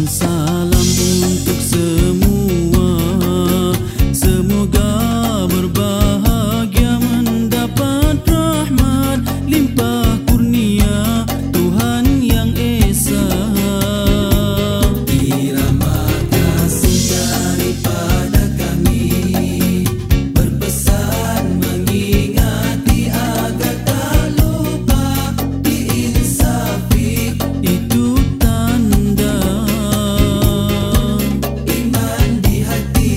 salam untuk semua. Semoga berbahagia mendapat rahmat limpah kurnia Tuhan yang Esa. Irama kasih daripada kami berpesan mengingati agar tak lupa diinsafi. Itu tanda iman di hati.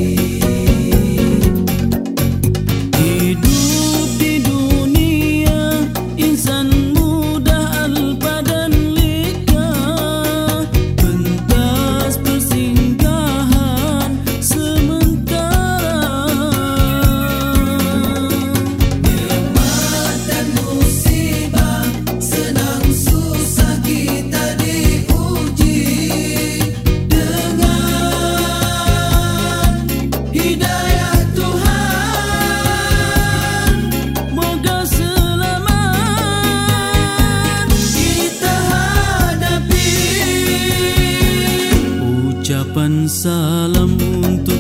hidup di dunia, insan mudah al-badan lika, pentas persinggahan sementara. Nikmat dan musibah, senang susah kita diuji dengan hidayah Tuhan. Moga selamat Kita hadapi. ucapan salam untuk